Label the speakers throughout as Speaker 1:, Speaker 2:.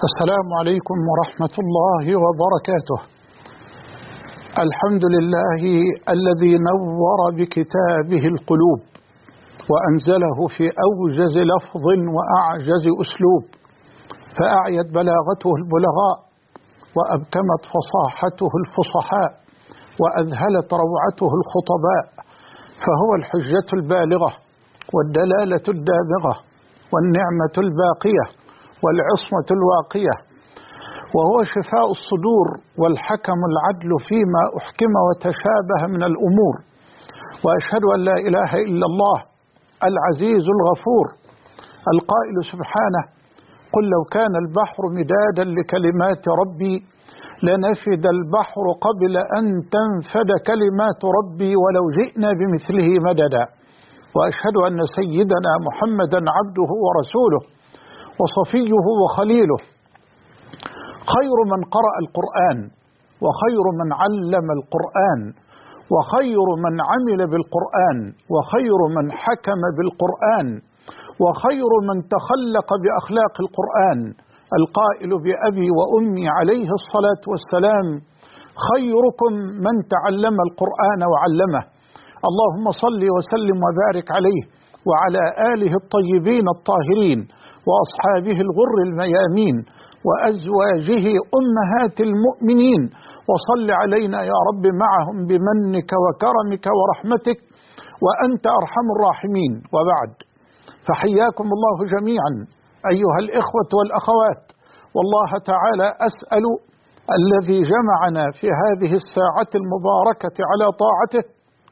Speaker 1: السلام عليكم ورحمة الله وبركاته. الحمد لله الذي نور بكتابه القلوب وأنزله في أوجز لفظ وأعجز أسلوب، فأعيت بلاغته البلغاء وأبكمت فصاحته الفصحاء وأذهلت روعته الخطباء، فهو الحجة البالغة والدلالة الدابغة والنعمة الباقية والعصمة الواقية، وهو شفاء الصدور والحكم العدل فيما أحكم وتشابه من الأمور. وأشهد أن لا إله إلا الله العزيز الغفور القائل سبحانه: قل لو كان البحر مدادا لكلمات ربي لنفد البحر قبل أن تنفد كلمات ربي ولو جئنا بمثله مددا. وأشهد أن سيدنا محمدا عبده ورسوله وصفيه وخليله، خير من قرأ القرآن وخير من علم القرآن وخير من عمل بالقرآن وخير من حكم بالقرآن وخير من تخلق بأخلاق القرآن، القائل بأبي وأمي عليه الصلاة والسلام: خيركم من تعلم القرآن وعلمه. اللهم صل وسلم وبارك عليه وعلى آله الطيبين الطاهرين وأصحابه الغر الميامين وأزواجه أمهات المؤمنين، وصل علينا يا رب معهم بمنك وكرمك ورحمتك وأنت أرحم الراحمين. وبعد، فحياكم الله جميعا أيها الإخوة والأخوات، والله تعالى أسأل الذي جمعنا في هذه الساعة المباركة على طاعته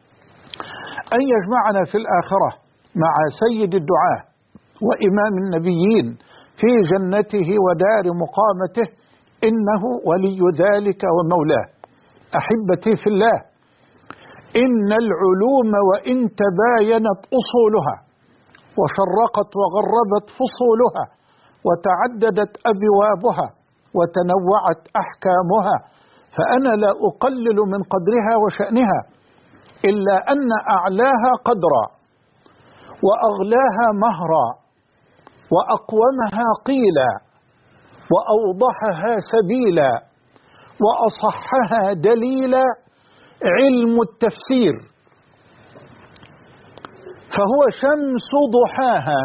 Speaker 1: أن يجمعنا في الآخرة مع سيد الدعاة وإمام النبيين في جنته ودار مقامته، إنه ولي ذلك ومولاه. أحبتي في الله، إن العلوم وإن تباينت أصولها وشرقت وغربت فصولها وتعددت أبوابها وتنوعت أحكامها، فأنا لا أقلل من قدرها وشأنها، إلا أن أعلاها قدرا وأغلاها مهرا وأقومها قيلا وأوضحها سبيلا وأصحها دليلا علم التفسير، فهو شمس ضحاها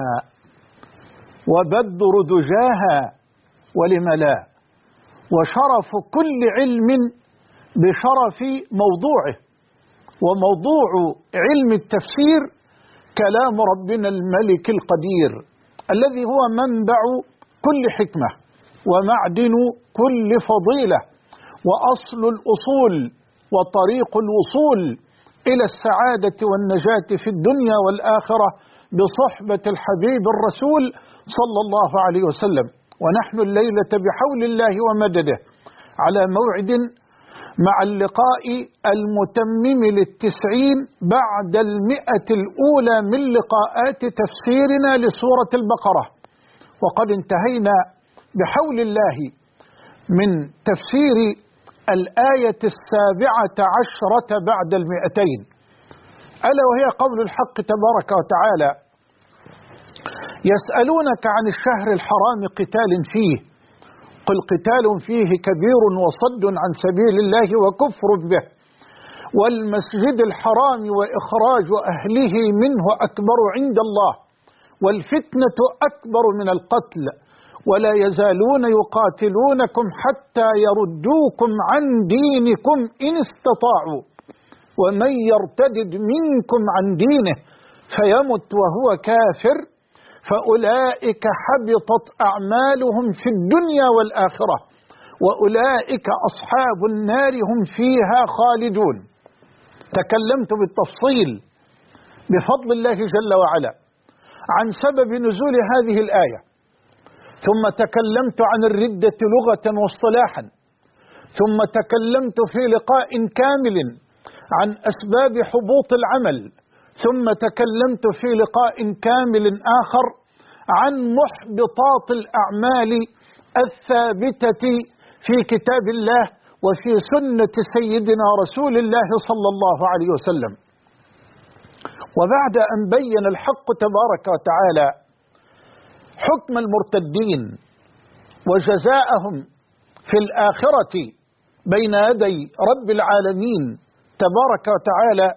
Speaker 1: وبدر دجاها ولم لا، وشرف كل علم بشرف موضوعه، وموضوع علم التفسير كلام ربنا الملك القدير الذي هو منبع كل حكمة ومعدن كل فضيلة وأصل الأصول وطريق الوصول إلى السعادة والنجاة في الدنيا والآخرة بصحبة الحبيب الرسول صلى الله عليه وسلم. ونحن الليلة بحول الله ومدده على موعد مع اللقاء المتمم لل90 بعد 100 الأولى من لقاءات تفسيرنا لسورة البقرة، وقد انتهينا بحول الله من تفسير الآية 17 بعد 200، ألا وهي قول الحق تبارك وتعالى: يسألونك عن الشهر الحرام قتال فيه قل قتال فيه كبير وصد عن سبيل الله وكفر به والمسجد الحرام وإخراج أهله منه أكبر عند الله والفتنة أكبر من القتل ولا يزالون يقاتلونكم حتى يردوكم عن دينكم إن استطاعوا ومن يرتدد منكم عن دينه فيمت وهو كافر فأولئك حبطت أعمالهم في الدنيا والآخرة وأولئك أصحاب النار هم فيها خالدون. تكلمت بالتفصيل بفضل الله جل وعلا عن سبب نزول هذه الآية، ثم تكلمت عن الردة لغة واصطلاحا، ثم تكلمت في لقاء كامل عن أسباب حبوط العمل، ثم تكلمت في لقاء كامل آخر عن محبطات الأعمال الثابتة في كتاب الله وفي سنة سيدنا رسول الله صلى الله عليه وسلم. وبعد أن بين الحق تبارك وتعالى حكم المرتدين وجزاءهم في الآخرة بين يدي رب العالمين تبارك وتعالى،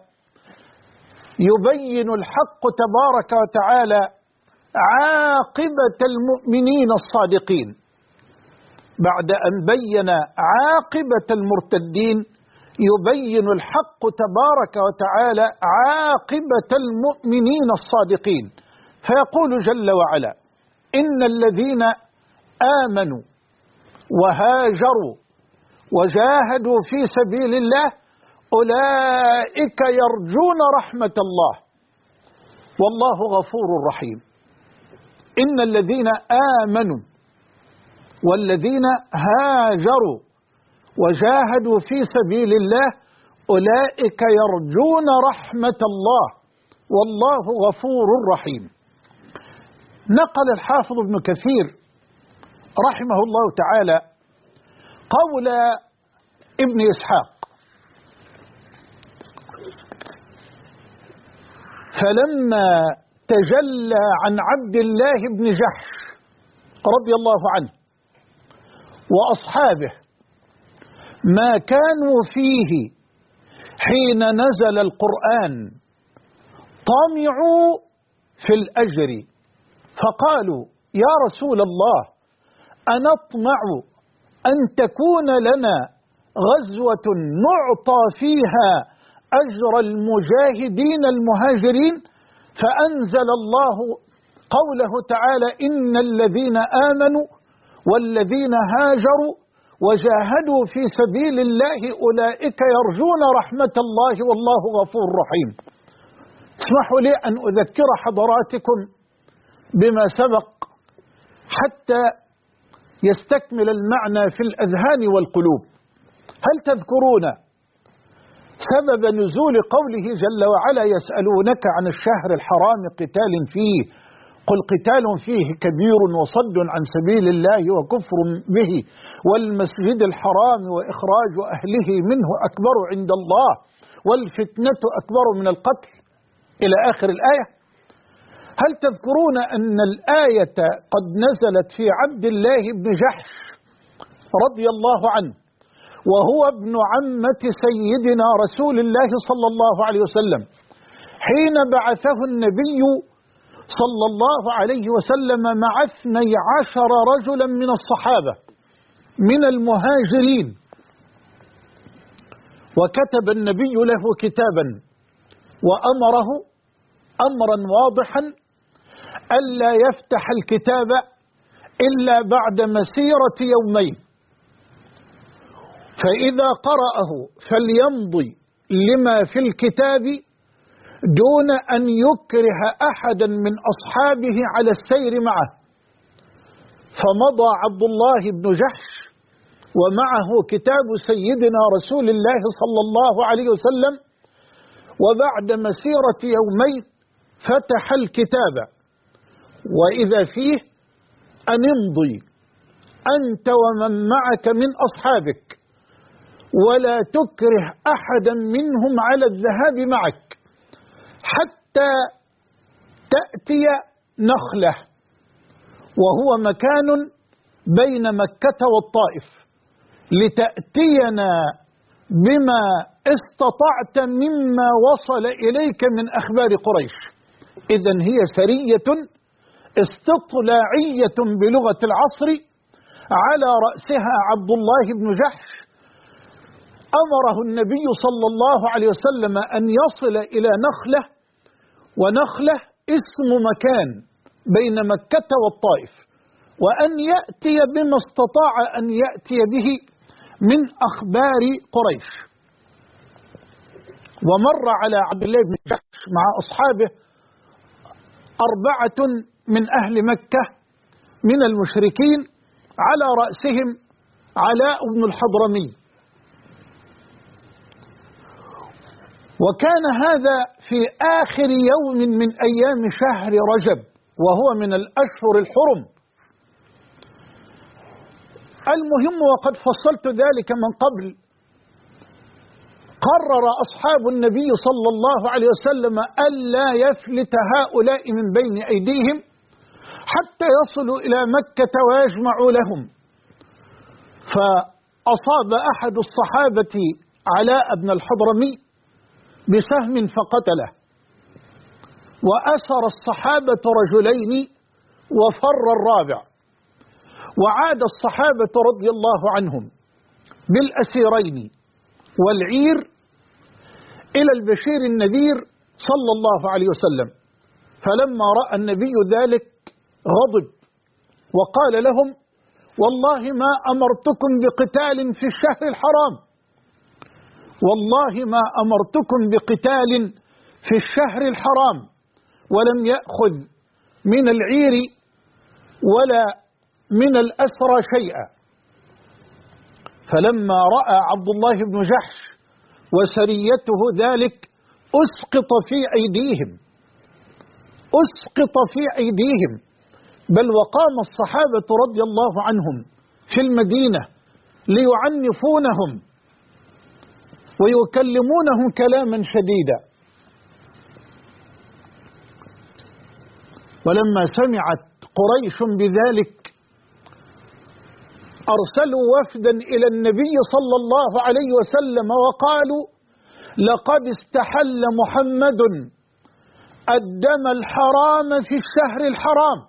Speaker 1: يبين الحق تبارك وتعالى عاقبة المؤمنين الصادقين. بعد أن بين عاقبة المرتدين يبين الحق تبارك وتعالى عاقبة المؤمنين الصادقين، فيقول جل وعلا: إن الذين آمنوا وهاجروا وجاهدوا في سبيل الله أولئك يرجون رحمة الله والله غفور رحيم. إن الذين آمنوا والذين هاجروا وجاهدوا في سبيل الله أولئك يرجون رحمة الله والله غفور رحيم. نقل الحافظ ابن كثير رحمه الله تعالى قول ابن إسحاق: فلما تجلى عن عبد الله بن جحش رضي الله عنه وأصحابه ما كانوا فيه حين نزل القرآن طمعوا في الأجر، فقالوا: يا رسول الله، أنطمع أن تكون لنا غزوة نعطى فيها أجر المجاهدين المهاجرين؟ فأنزل الله قوله تعالى: إن الذين آمنوا والذين هاجروا وجاهدوا في سبيل الله أولئك يرجون رحمة الله والله غفور رحيم. اسمحوا لي أن أذكر حضراتكم بما سبق حتى يستكمل المعنى في الأذهان والقلوب. هل تذكرون سبب نزول قوله جل وعلا: يسألونك عن الشهر الحرام قتال فيه قل قتال فيه كبير وصد عن سبيل الله وكفر به والمسجد الحرام وإخراج أهله منه أكبر عند الله والفتنة أكبر من القتل إلى آخر الآية؟ هل تذكرون أن الآية قد نزلت في عبد الله بن جحش رضي الله عنه وهو ابن عمة سيدنا رسول الله صلى الله عليه وسلم حين بعثه النبي صلى الله عليه وسلم مع 12 رجلا من الصحابة من المهاجرين، وكتب النبي له كتابا وأمره أمرا واضحا ألا يفتح الكتاب إلا بعد مسيرة يومين، فإذا قرأه فليمضي لما في الكتاب دون أن يكره أحدا من أصحابه على السير معه. فمضى عبد الله بن جحش ومعه كتاب سيدنا رسول الله صلى الله عليه وسلم، وبعد مسيرة يومين فتح الكتاب وإذا فيه: أن امضي أنت ومن معك من أصحابك ولا تكره أحدا منهم على الذهاب معك حتى تأتي نخلة، وهو مكان بين مكة والطائف، لتأتينا بما استطعت مما وصل إليك من أخبار قريش. إذن هي سرية استطلاعية بلغة العصر على رأسها عبد الله بن جحش، أمره النبي صلى الله عليه وسلم أن يصل إلى نخلة، ونخلة اسم مكان بين مكة والطائف، وأن يأتي بما استطاع أن يأتي به من أخبار قريش. ومر على عبد الله بن جحش مع أصحابه 4 من أهل مكة من المشركين، على رأسهم علاء بن الحضرمي. وكان هذا في آخر يوم من أيام شهر رجب، وهو من الأشهر الحرم. المهم، وقد فصلت ذلك من قبل، قرر أصحاب النبي صلى الله عليه وسلم ألا يفلت هؤلاء من بين أيديهم حتى يصلوا إلى مكة ويجمعوا لهم فأصاب أحد الصحابة علاء بن الحضرمي بسهم فقتله، وأسر الصحابة رجلين وفر الرابع، وعاد الصحابة رضي الله عنهم بالأسيرين والعير إلى البشير النذير صلى الله عليه وسلم، فلما رأى النبي ذلك غضب وقال لهم: والله ما أمرتكم بقتال في الشهر الحرام، والله ما أمرتكم بقتال في الشهر الحرام، ولم يأخذ من العير ولا من الأسرى شيئا. فلما رأى عبد الله بن جحش وسريته ذلك أسقط في أيديهم، أسقط في أيديهم، بل وقام الصحابة رضي الله عنهم في المدينة ليعنفونهم ويكلمونهم كلاما شديدا. ولما سمعت قريش بذلك أرسلوا وفدا إلى النبي صلى الله عليه وسلم وقالوا: لقد استحل محمد الدم الحرام في الشهر الحرام،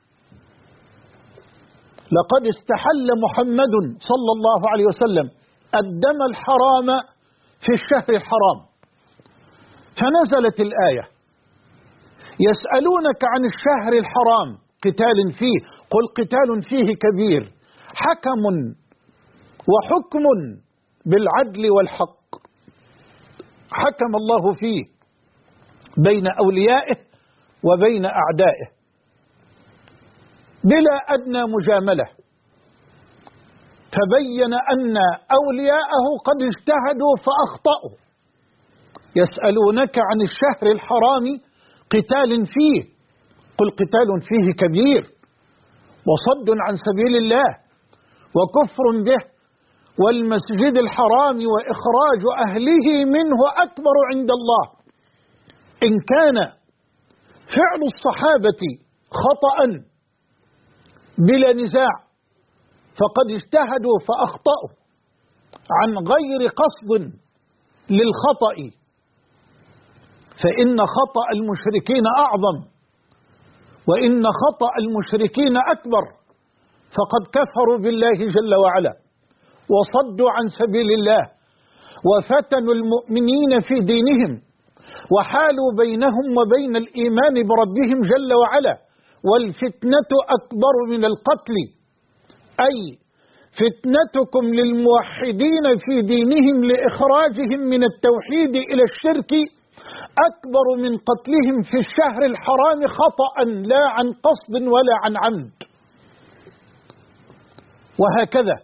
Speaker 1: لقد استحل محمد صلى الله عليه وسلم الدم الحرام في الشهر الحرام. فنزلت الآية: يسألونك عن الشهر الحرام قتال فيه، قل قتال فيه كبير، حكم وحكم بالعدل والحق، حكم الله فيه بين أوليائه وبين أعدائه بلا أدنى مجاملة، تبين أن أولياءه قد اجتهدوا فأخطأوا. يسألونك عن الشهر الحرام قتال فيه، قل قتال فيه كبير، وصد عن سبيل الله وكفر به والمسجد الحرام وإخراج أهله منه أكبر عند الله. إن كان فعل الصحابة خطأ بلا نزاع فقد اجتهدوا فأخطأوا عن غير قصد للخطأ، فإن خطأ المشركين أعظم، وإن خطأ المشركين أكبر، فقد كفروا بالله جل وعلا وصدوا عن سبيل الله وفتنوا المؤمنين في دينهم وحالوا بينهم وبين الإيمان بربهم جل وعلا، والفتنة أكبر من القتل، أي فتنتكم للموحدين في دينهم لإخراجهم من التوحيد إلى الشرك أكبر من قتلهم في الشهر الحرام خطأ لا عن قصد ولا عن عمد. وهكذا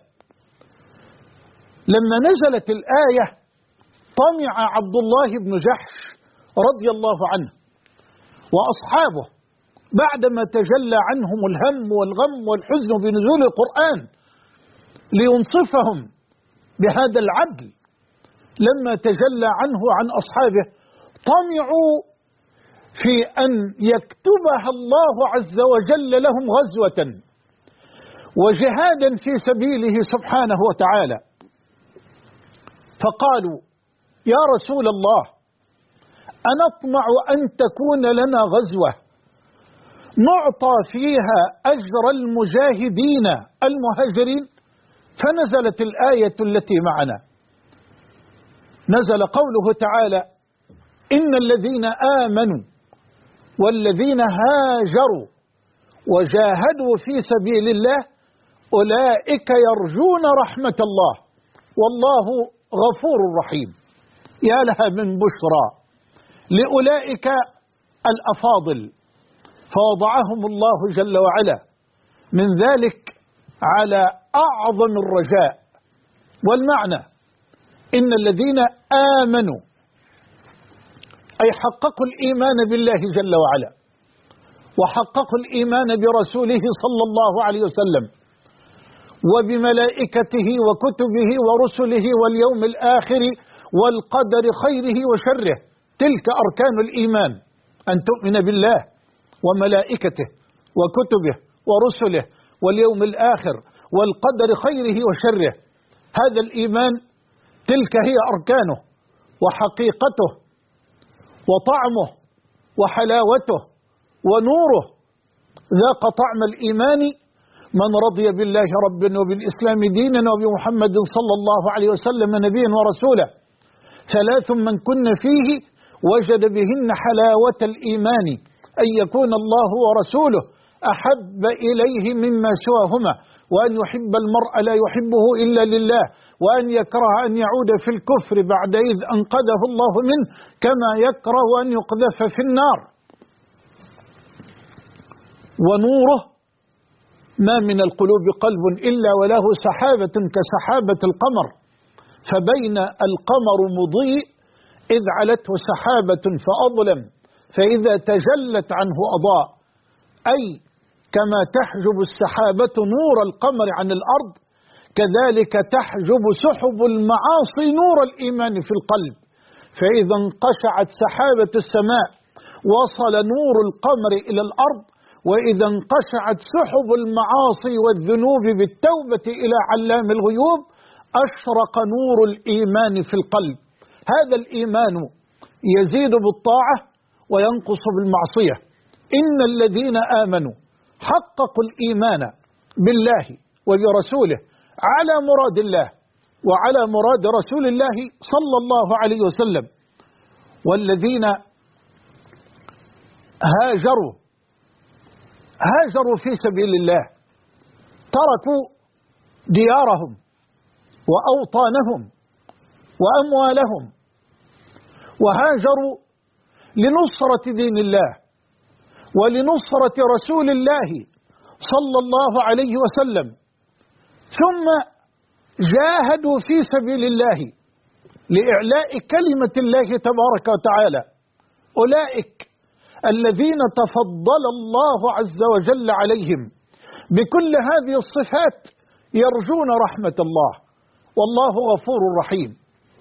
Speaker 1: لما نزلت الآية طمع عبد الله بن جحش رضي الله عنه وأصحابه بعدما تجلى عنهم الهم والغم والحزن بنزول القرآن لينصفهم بهذا العدل، لما تجلى عنه عن أصحابه طمعوا في أن يكتبها الله عز وجل لهم غزوة وجهادا في سبيله سبحانه وتعالى، فقالوا: يا رسول الله، أنطمع أن تكون لنا غزوة نعطى فيها أجر المجاهدين المهاجرين؟ فنزلت الآية التي معنا، نزل قوله تعالى: إن الذين آمنوا والذين هاجروا وجاهدوا في سبيل الله أولئك يرجون رحمة الله والله غفور رحيم. يا لها من بشرى لأولئك الأفاضل، فوضعهم الله جل وعلا من ذلك على أعظم الرجاء. والمعنى إن الذين آمنوا أي حققوا الإيمان بالله جل وعلا وحققوا الإيمان برسوله صلى الله عليه وسلم وبملائكته وكتبه ورسله واليوم الآخر والقدر خيره وشره. تلك أركان الإيمان: أن تؤمن بالله وملائكته وكتبه ورسله واليوم الآخر والقدر خيره وشره. هذا الإيمان تلك هي أركانه وحقيقته وطعمه وحلاوته ونوره. ذاق طعم الإيمان من رضي بالله ربا وبالإسلام دينا وبمحمد صلى الله عليه وسلم نبيا ورسولا. ثلاث من كن فيه وجد بهن حلاوة الإيمان: أن يكون الله ورسوله أحب إليه مما سواهما، وأن يحب المرء لا يحبه إلا لله، وأن يكره أن يعود في الكفر بعد إذ أنقذه الله منه، كما يكره أن يقذف في النار. ونوره: ما من القلوب قلب إلا وله سحابة كسحابة القمر، فبين القمر مضيء إذ علته سحابة فأظلم، فإذا تجلت عنه أضاء. أي كما تحجب السحابة نور القمر عن الأرض، كذلك تحجب سحب المعاصي نور الإيمان في القلب، فإذا انقشعت سحابة السماء وصل نور القمر إلى الأرض، وإذا انقشعت سحب المعاصي والذنوب بالتوبة إلى علام الغيوب أشرق نور الإيمان في القلب. هذا الإيمان يزيد بالطاعة وينقص بالمعصية. إن الذين آمنوا حققوا الإيمان بالله وبرسوله على مراد الله وعلى مراد رسول الله صلى الله عليه وسلم. والذين هاجروا في سبيل الله، تركوا ديارهم وأوطانهم وأموالهم وهاجروا لنصرة دين الله ولنصرة رسول الله صلى الله عليه وسلم، ثم جاهدوا في سبيل الله لإعلاء كلمة الله تبارك وتعالى. أولئك الذين تفضل الله عز وجل عليهم بكل هذه الصفات يرجون رحمة الله، والله غفور رحيم.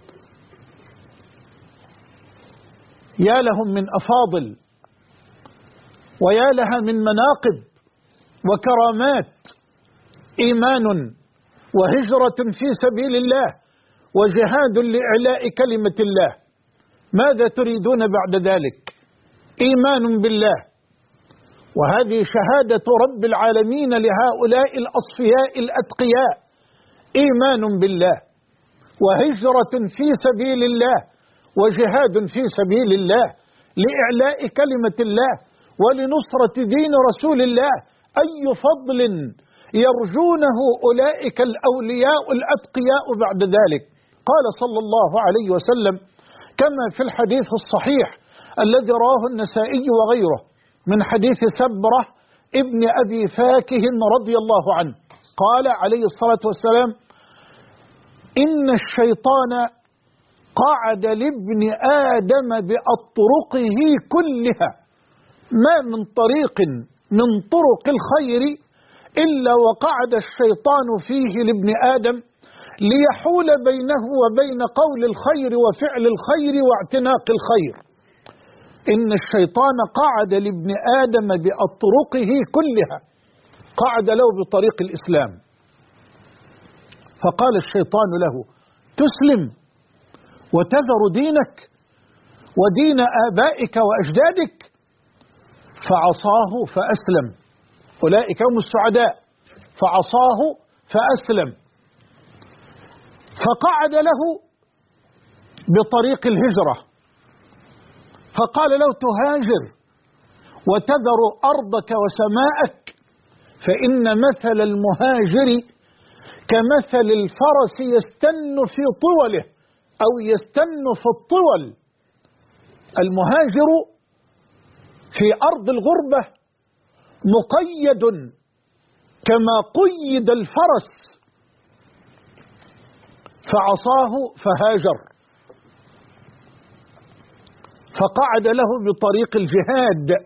Speaker 1: يا لهم من أفاضل، ويا لها من مناقب وكرامات. إيمان وهجرة في سبيل الله وجهاد لإعلاء كلمة الله. ماذا تريدون بعد ذلك؟ إيمان بالله، وهذه شهادة رب العالمين لهؤلاء الأصفياء الأتقياء. إيمان بالله وهجرة في سبيل الله وجهاد في سبيل الله لإعلاء كلمة الله ولنصرة دين رسول الله. أي فضل يرجونه أولئك الأولياء الأتقياء بعد ذلك. قال صلى الله عليه وسلم كما في الحديث الصحيح الذي رواه النسائي وغيره من حديث سبرة ابن أبي فاكه رضي الله عنه، قال عليه الصلاة والسلام: إن الشيطان قعد لابن آدم بأطرقه كلها، ما من طريق من طرق الخير إلا وقعد الشيطان فيه لابن آدم ليحول بينه وبين قول الخير وفعل الخير واعتناق الخير. إن الشيطان قعد لابن آدم بأطرقه كلها، قعد له بطريق الإسلام، فقال الشيطان له: تسلم وتذر دينك ودين آبائك وأجدادك؟ فعصاه فأسلم. أولئك هم السعداء. فعصاه فأسلم، فقعد له بطريق الهجرة، فقال له: تهاجر وتذر أرضك وسماءك، فإن مثل المهاجر كمثل الفرس يستن في طوله أو يستن في الطول. المهاجر في أرض الغربة مقيد كما قيد الفرس، فعصاه فهاجر، فقعد له بطريق الجهاد،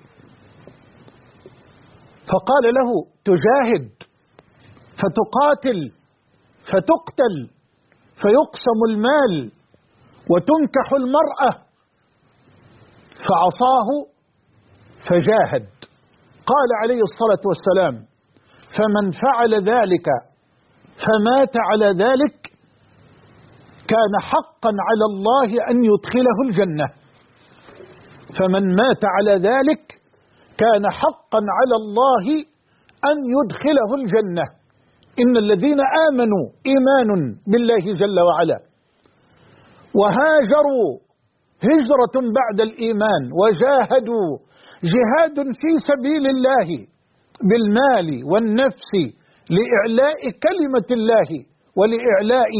Speaker 1: فقال له: تجاهد فتقاتل فتقتل فيقسم المال وتنكح المرأة، فعصاه فجاهد. قال عليه الصلاة والسلام: فمن فعل ذلك فمات على ذلك كان حقا على الله أن يدخله الجنة. فمن مات على ذلك كان حقا على الله أن يدخله الجنة. إن الذين آمنوا إيمان بالله جل وعلا وهاجروا هجرة بعد الإيمان وجاهدوا جهاد في سبيل الله بالمال والنفس لإعلاء كلمة الله ولإعلاء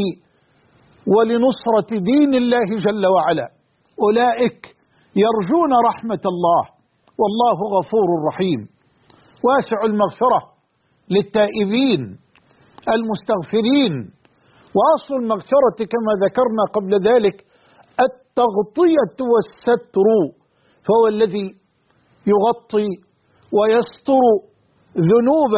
Speaker 1: ولنصرة دين الله جل وعلا، أولئك يرجون رحمة الله والله غفور رحيم واسع المغفرة للتائبين المستغفرين. وأصل المغفرة كما ذكرنا قبل ذلك التغطية والستر، فهو الذي يغطي ويستر ذنوب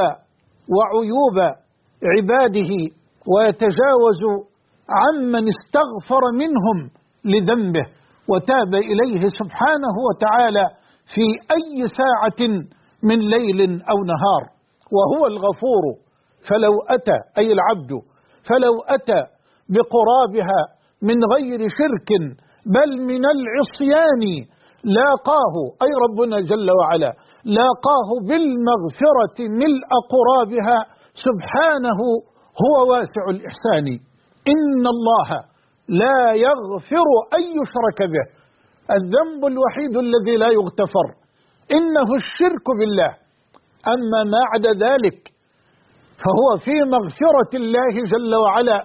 Speaker 1: وعيوب عباده ويتجاوز عمن استغفر منهم لذنبه وتاب إليه سبحانه وتعالى في أي ساعة من ليل أو نهار. وهو الغفور، فلو أتى أي العبد فلو أتى بقرابها من غير شرك بل من العصيان لاقاه، أي ربنا جل وعلا لاقاه بالمغفرة ملء قرابها سبحانه، هو واسع الإحسان. إن الله لا يغفر أن يشرك به، الذنب الوحيد الذي لا يغتفر إنه الشرك بالله. أما ما عدا ذلك فهو في مغفرة الله جل وعلا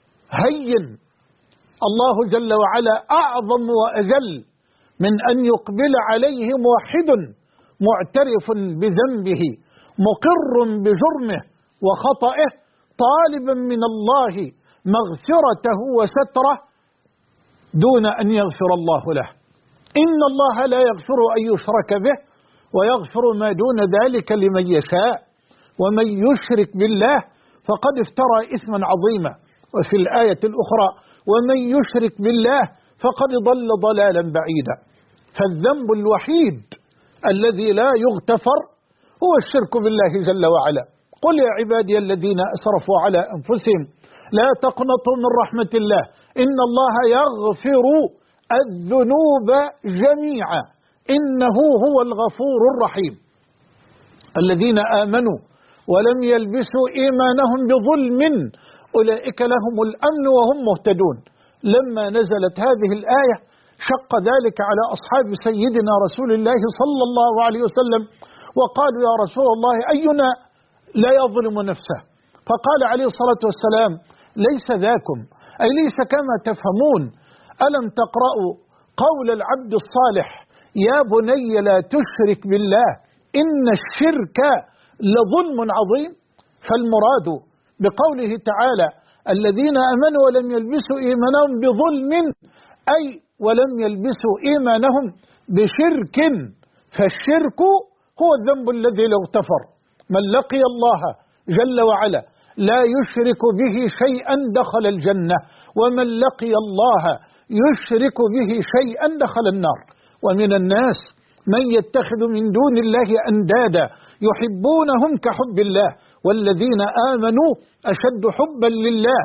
Speaker 1: هين. الله جل وعلا أعظم وأجل من أن يقبل عليه موحد معترف بذنبه مقر بجرمه وخطئه طالبا من الله مغفرته وستره دون أن يغفر الله له. إن الله لا يغفر أن يشرك به ويغفر ما دون ذلك لمن يشاء، ومن يشرك بالله فقد افترى إثما عظيما. وفي الآية الأخرى ومن يشرك بالله فقد ضل ضلالا بعيدا. فالذنب الوحيد الذي لا يغتفر هو الشرك بالله جل وعلا. قل يا عبادي الذين أسرفوا على أنفسهم لا تقنطوا من رحمة الله إن الله يغفر الذنوب جميعا إنه هو الغفور الرحيم. الذين آمنوا ولم يلبسوا إيمانهم بظلم أولئك لهم الأمن وهم مهتدون. لما نزلت هذه الآية شق ذلك على أصحاب سيدنا رسول الله صلى الله عليه وسلم وقالوا يا رسول الله أينا لا يظلم نفسه؟ فقال عليه الصلاة والسلام ليس ذاكم، أي ليس كما تفهمون. ألم تقرأوا قول العبد الصالح يا بني لا تشرك بالله إن الشرك لظلم عظيم؟ فالمراد بقوله تعالى الذين آمنوا ولم يلبسوا إيمانهم بظلم أي ولم يلبسوا إيمانهم بشرك، فالشرك هو الذنب الذي لا يغتفر. من لقي الله جل وعلا لا يشرك به شيئا دخل الجنة، ومن لقي الله يشرك به شيئا دخل النار. ومن الناس من يتخذ من دون الله أندادا يحبونهم كحب الله والذين آمنوا أشد حبا لله،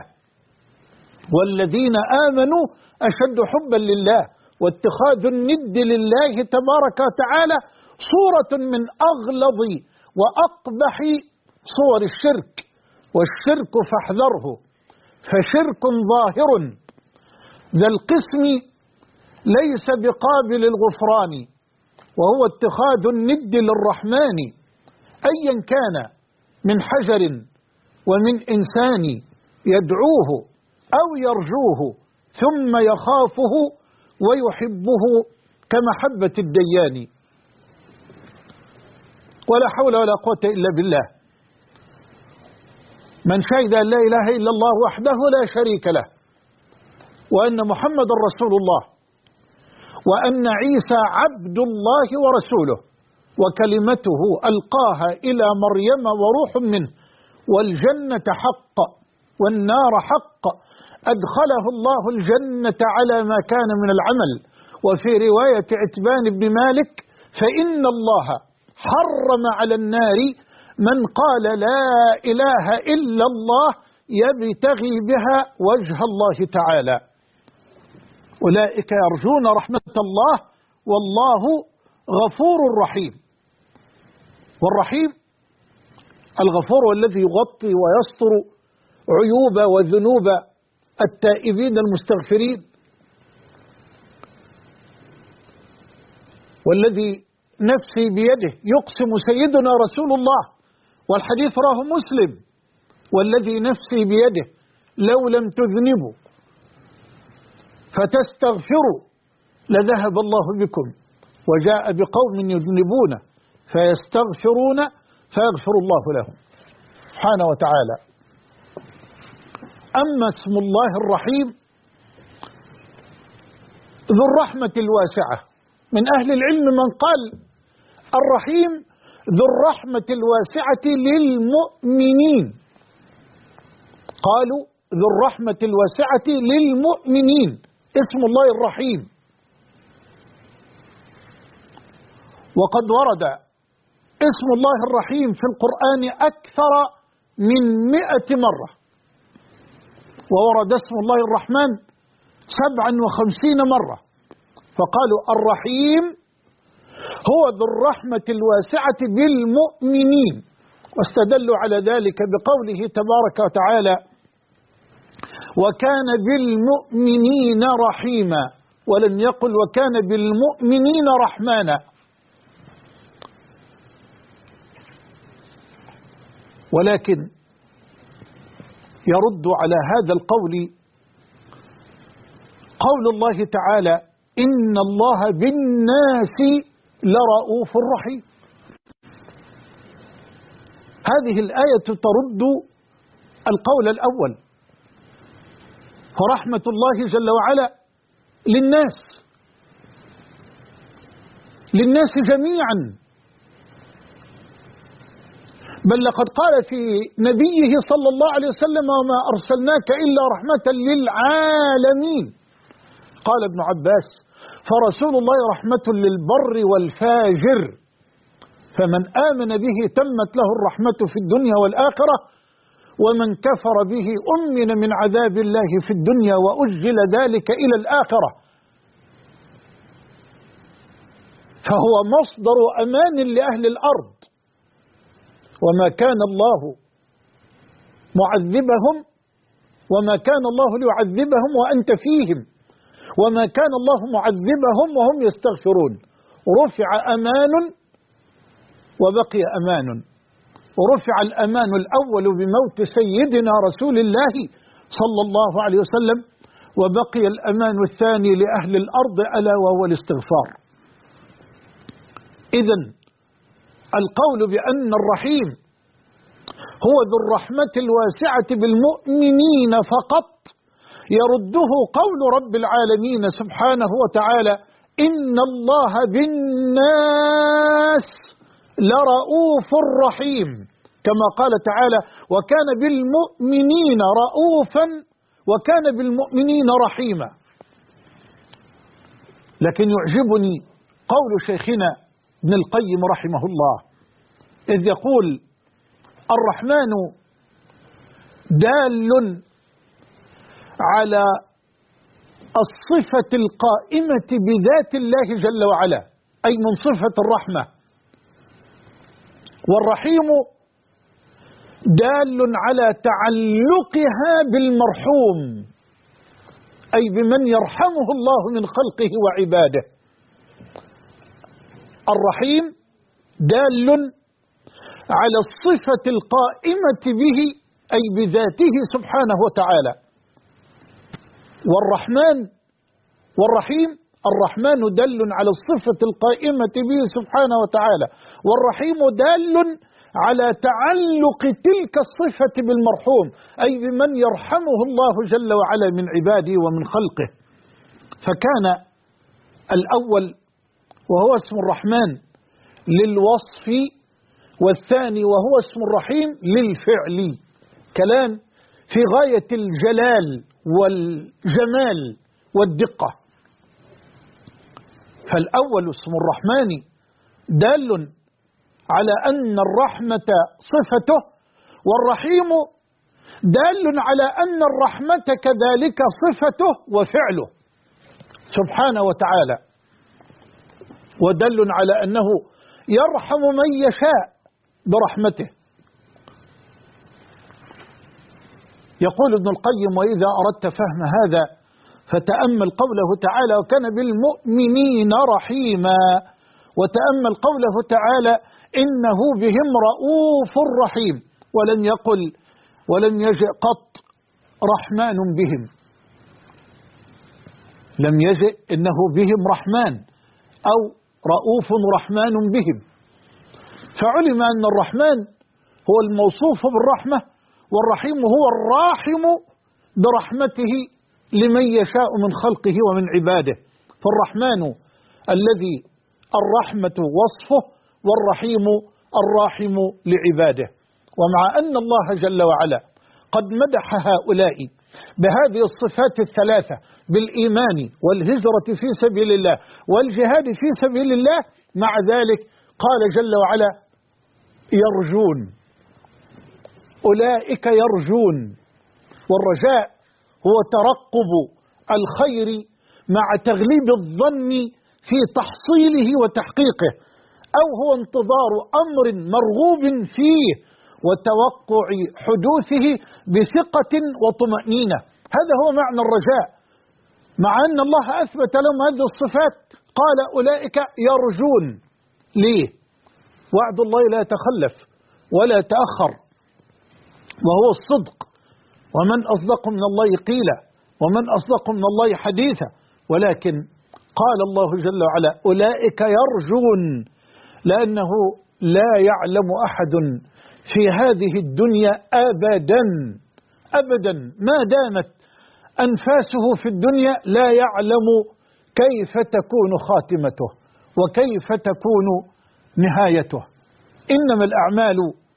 Speaker 1: والذين آمنوا أشد حبا لله. واتخاذ الند لله تبارك وتعالى صورة من أغلظ وأقبح صور الشرك، والشرك فاحذره فشرك ظاهر ذا القسم ليس بقابل الغفران، وهو اتخاذ الند للرحمن أيا كان من حجر ومن إنسان يدعوه أو يرجوه ثم يخافه ويحبه كمحبة الديان. ولا حول ولا قوة إلا بالله. من شهد أن لا إله إلا الله وحده لا شريك له وأن محمد رسول الله وأن عيسى عبد الله ورسوله وكلمته ألقاها إلى مريم وروح منه، والجنة حق والنار حق أدخله الله الجنة على ما كان من العمل. وفي رواية عتبان بن مالك فإن الله حرم على النار من قال لا إله إلا الله يبتغي بها وجه الله تعالى. أولئك يرجون رحمة الله والله غفور رحيم. والرحيم الغفور الذي يغطي ويستر عيوب وذنوب التائبين المستغفرين، والذي نفسي بيده يقسم سيدنا رسول الله، والحديث راه مسلم: والذي نفسي بيده لو لم تذنبوا فتستغفروا لذهب الله بكم وجاء بقوم يذنبون فيستغفرون فيغفر الله لهم سبحانه وتعالى. أما اسم الله الرحيم ذو الرحمة الواسعة، من أهل العلم من قال الرحيم ذو الرحمة الواسعة للمؤمنين، قالوا ذو الرحمة الواسعة للمؤمنين اسم الله الرحيم. وقد ورد اسم الله الرحيم في القرآن أكثر من 100 مرة، وورد اسم الله الرحمن 57 مرة، فقالوا الرحيم هو ذو الرحمة الواسعة بالمؤمنين، واستدلوا على ذلك بقوله تبارك وتعالى: وكان بالمؤمنين رحيما، ولم يقل وكان بالمؤمنين رحمانا. ولكن يرد على هذا القول قول الله تعالى: إن الله بالناس لرؤوف رحيم. هذه الآية ترد القول الأول، فرحمة الله جل وعلا للناس جميعا، بل لقد قال في نبيه صلى الله عليه وسلم: وما أرسلناك إلا رحمة للعالمين. قال ابن عباس: فرسول الله رحمة للبر والفاجر، فمن آمن به تمت له الرحمة في الدنيا والآخرة، ومن كفر به أمن من عذاب الله في الدنيا وأجل ذلك إلى الآخرة. فهو مصدر أمان لأهل الأرض، وما كان الله معذبهم وما كان الله ليعذبهم وأنت فيهم، وما كان الله معذبهم وهم يستغفرون. رفع أمان وبقي أمان، ورفع الأمان الأول بموت سيدنا رسول الله صلى الله عليه وسلم، وبقي الأمان الثاني لأهل الأرض ألا وهو الاستغفار. إذن القول بأن الرحيم هو ذو الرحمة الواسعة بالمؤمنين فقط يرده قول رب العالمين سبحانه وتعالى: إن الله بالناس لرؤوف رحيم، كما قال تعالى: وكان بالمؤمنين رؤوفا وكان بالمؤمنين رحيما. لكن يعجبني قول شيخنا ابن القيم رحمه الله، إذ يقول: الرحمن دال على الصفة القائمة بذات الله جل وعلا، أي من صفة الرحمة. والرحيم دال على تعلقها بالمرحوم، أي بمن يرحمه الله من خلقه وعباده. الرحيم دال على الصفة القائمة به، أي بذاته سبحانه وتعالى. والرحيم الرحمن دل على الصفة القائمة به سبحانه وتعالى، والرحيم دال على تعلق تلك الصفة بالمرحوم، أي بمن يرحمه الله جل وعلا من عباده ومن خلقه. فكان الأول وهو اسم الرحمن للوصف، والثاني وهو اسم الرحيم للفعل. كلام في غاية الجلال والجمال والدقة. فالأول اسم الرحمن دال على أن الرحمة صفته، والرحيم دال على أن الرحمة كذلك صفته وفعله سبحانه وتعالى، ودل على أنه يرحم من يشاء برحمته. يقول ابن القيم: وإذا أردت فهم هذا فتأمل قوله تعالى: وكان بالمؤمنين رحيما، وتأمل قوله تعالى: إنه بهم رؤوف رحيم، ولم يقل ولم يجئ قط رحمن بهم، لم يجئ إنه بهم رحمن أو رؤوف رحمن بهم، فعلم أن الرحمن هو الموصوف بالرحمة، والرحيم هو الراحم برحمته لمن يشاء من خلقه ومن عباده. فالرحمن الذي الرحمة وصفه، والرحيم الراحم لعباده. ومع أن الله جل وعلا قد مدح هؤلاء بهذه الصفات الثلاثة بالإيمان والهجرة في سبيل الله والجهاد في سبيل الله، مع ذلك قال جل وعلا: يرجون، أولئك يرجون. والرجاء هو ترقب الخير مع تغليب الظن في تحصيله وتحقيقه، أو هو انتظار أمر مرغوب فيه وتوقع حدوثه بثقة وطمأنينة. هذا هو معنى الرجاء. مع أن الله أثبت لهم هذه الصفات قال: أولئك يرجون. ليه؟ وعد الله لا يتخلف ولا يتأخر، وهو الصدق. ومن أصدق من الله قيلا، ومن أصدق من الله حديثا. ولكن قال الله جل وعلا: أولئك يرجون، لأنه لا يعلم أحد في هذه الدنيا أبدا أبدا ما دامت أنفاسه في الدنيا لا يعلم كيف تكون خاتمته وكيف تكون نهايته. إنما الأعمال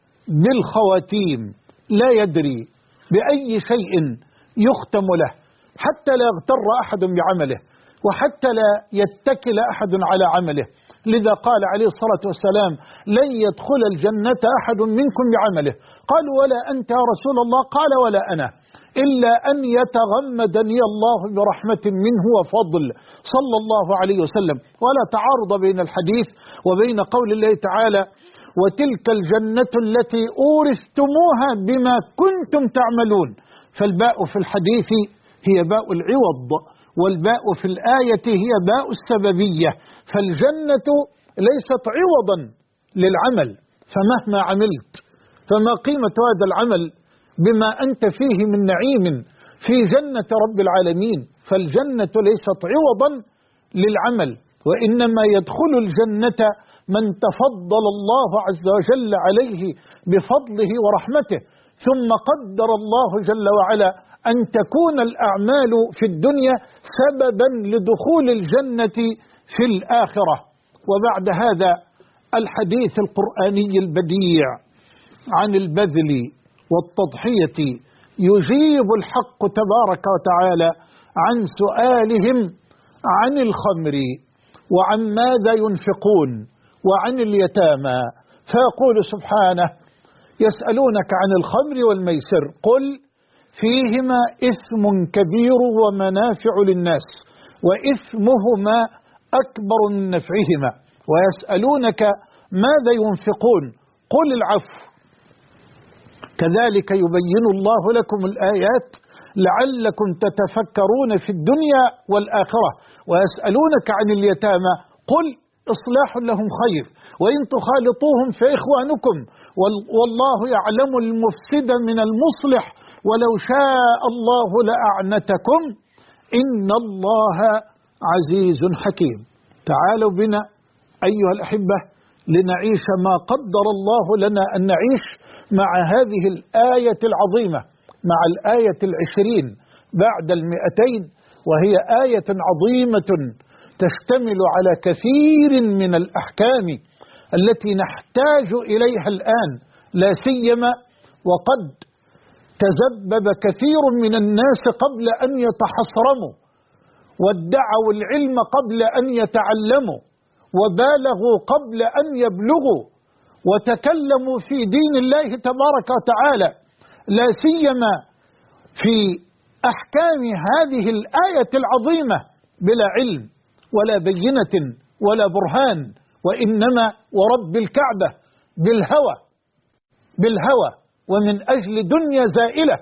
Speaker 1: بالخواتيم، لا يدري بأي شيء يختم له، حتى لا يغتر أحد بعمله، وحتى لا يتكل أحد على عمله. لذا قال عليه الصلاة والسلام: لن يدخل الجنة أحد منكم بعمله. قالوا: ولا أنت يا رسول الله؟ قال: ولا أنا، إلا أن يتغمدني الله برحمة منه وفضل، صلى الله عليه وسلم. ولا تعارض بين الحديث وبين قول الله تعالى: وتلك الجنة التي أورثتموها بما كنتم تعملون. فالباء في الحديث هي باء العوض، والباء في الآية هي باء السببية. فالجنة ليست عوضا للعمل، فمهما عملت فما قيمة هذا العمل بما أنت فيه من نعيم في جنة رب العالمين. فالجنة ليست عوضا للعمل، وإنما يدخل الجنة من تفضل الله عز وجل عليه بفضله ورحمته، ثم قدر الله جل وعلا أن تكون الأعمال في الدنيا سببا لدخول الجنة في الآخرة. وبعد هذا الحديث القرآني البديع عن البذل والتضحية يجيب الحق تبارك وتعالى عن سؤالهم عن الخمر وعن ماذا ينفقون وعن اليتامى، فيقول سبحانه: يسألونك عن الخمر والميسر، قل فيهما إثم كبير ومنافع للناس وإثمهما أكبر من نفعهما، ويسألونك ماذا ينفقون، قل العفو، كذلك يبين الله لكم الآيات لعلكم تتفكرون في الدنيا والآخرة. ويسألونك عن اليتامى، قل إصلاح لهم خير، وإن تخالطوهم فإخوانكم، والله يعلم المفسد من المصلح، ولو شاء الله لأعنتكم إن الله عزيز حكيم. تعالوا بنا أيها الأحبة لنعيش ما قدر الله لنا أن نعيش مع هذه الآية العظيمة، مع الآية 20 بعد 200، وهي آية عظيمة تشتمل على كثير من الأحكام التي نحتاج إليها الآن، لا سيما وقد تذبب كثير من الناس قبل أن يتحصرموا، وادعوا العلم قبل أن يتعلموا، وبالغوا قبل أن يبلغوا، وتكلموا في دين الله تبارك وتعالى، لا سيما في أحكام هذه الآية العظيمة بلا علم ولا بينة ولا برهان، وإنما ورب الكعبة بالهوى ومن أجل دنيا زائلة،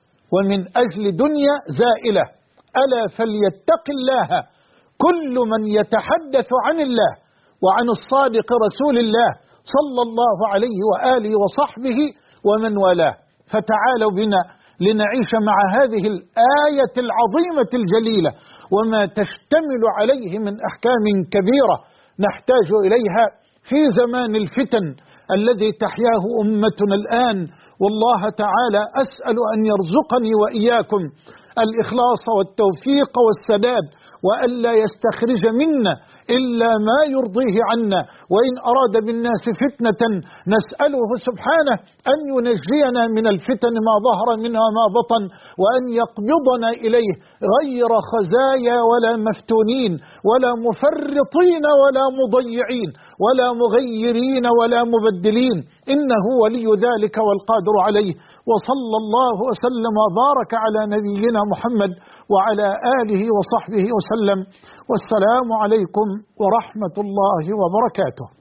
Speaker 1: ألا فليتق الله كل من يتحدث عن الله وعن الصادق رسول الله صلى الله عليه وآله وصحبه ومن والاه. فتعالوا بنا لنعيش مع هذه الآية العظيمة الجليلة وما تشتمل عليه من أحكام كبيرة نحتاج إليها في زمان الفتن الذي تحياه أمتنا الآن. والله تعالى أسأل أن يرزقني وإياكم الإخلاص والتوفيق والسداد، وألا يستخرج منا إلا ما يرضيه عنا، وإن أراد بالناس فتنة نسأله سبحانه أن ينجينا من الفتن ما ظهر منها ما بطن، وأن يقبضنا إليه غير خزايا ولا مفتونين ولا مفرطين ولا مضيعين ولا مغيرين ولا مبدلين، إنه ولي ذلك والقادر عليه. وصلى الله وسلم وبارك على نبينا محمد وعلى آله وصحبه وسلم، والسلام عليكم ورحمة الله وبركاته.